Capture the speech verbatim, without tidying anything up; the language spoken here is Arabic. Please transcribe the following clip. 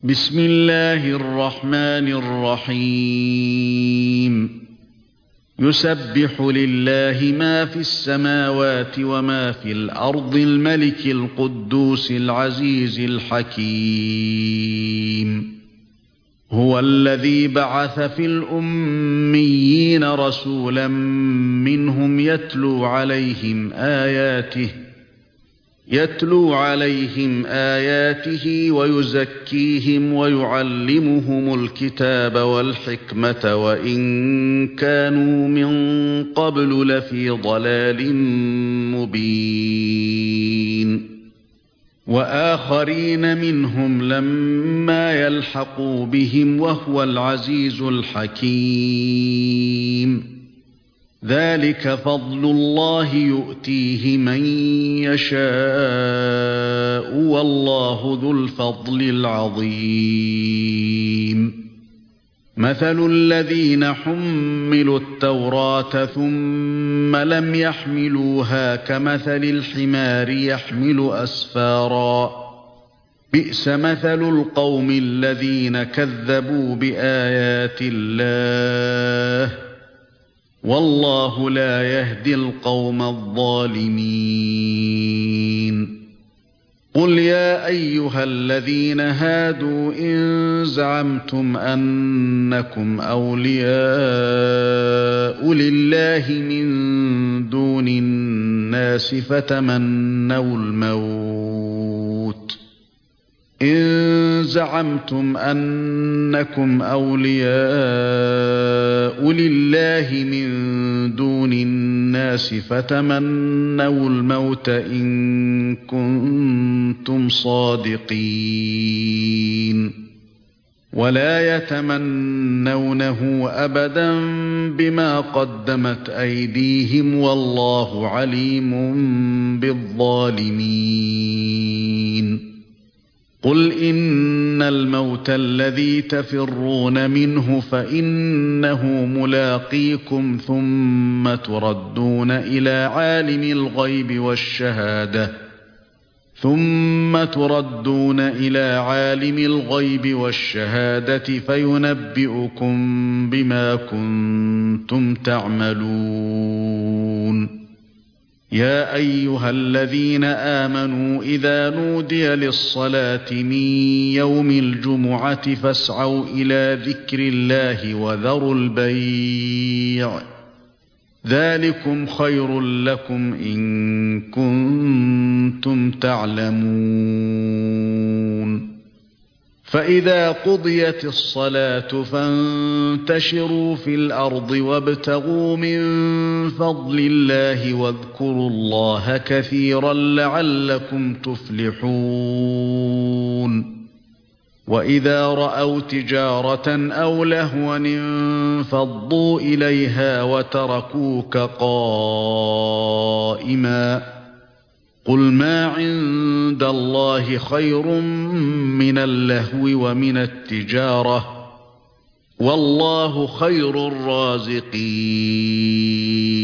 بسم الله الرحمن الرحيم يسبح لله ما في السماوات وما في الأرض الملك القدوس العزيز الحكيم هو الذي بعث في الأميين رسولا منهم يتلو عليهم آياته يتلو عليهم آياته ويزكيهم ويعلمهم الكتاب والحكمة وإن كانوا من قبل لفي ضلال مبين وآخرين منهم لما يلحقوا بهم وهو العزيز الحكيم ذلك فضل الله يؤتيه من يشاء والله ذو الفضل العظيم مثل الذين حملوا التوراة ثم لم يحملوها كمثل الحمار يحمل أسفارا بئس مثل القوم الذين كذبوا بآيات الله والله لا يهدي القوم الظالمين قل يا أيها الذين هادوا إن زعمتم أنكم أولياء لله من دون الناس فتمنوا الموت إن زعمتم أنكم أولياء لله من دون الناس فتمنوا الموت إن كنتم صادقين ولا يتمنونه أبدا بما قدمت أيديهم والله عليم بالظالمين قل إن الموت الذي تفرون منه فإنه ملاقيكم ثم تردون إلى عالم الغيب والشهادة ثم تردون إلى عالم الغيب والشهادة فينبئكم بما كنتم تعملون يا أيها الذين آمنوا إذا نودي للصلاة من يوم الجمعة فاسعوا إلى ذكر الله وذروا البيع ذلكم خير لكم إن كنتم تعلمون فإذا قضيت الصلاة فانتشروا في الأرض وابتغوا من فضل الله واذكروا الله كثيرا لعلكم تفلحون وإذا رأوا تجارة أو لهوا انفضوا إليها وتركوك قائما قل ما عند الله خير من اللهو ومن التجارة والله خير الرازقين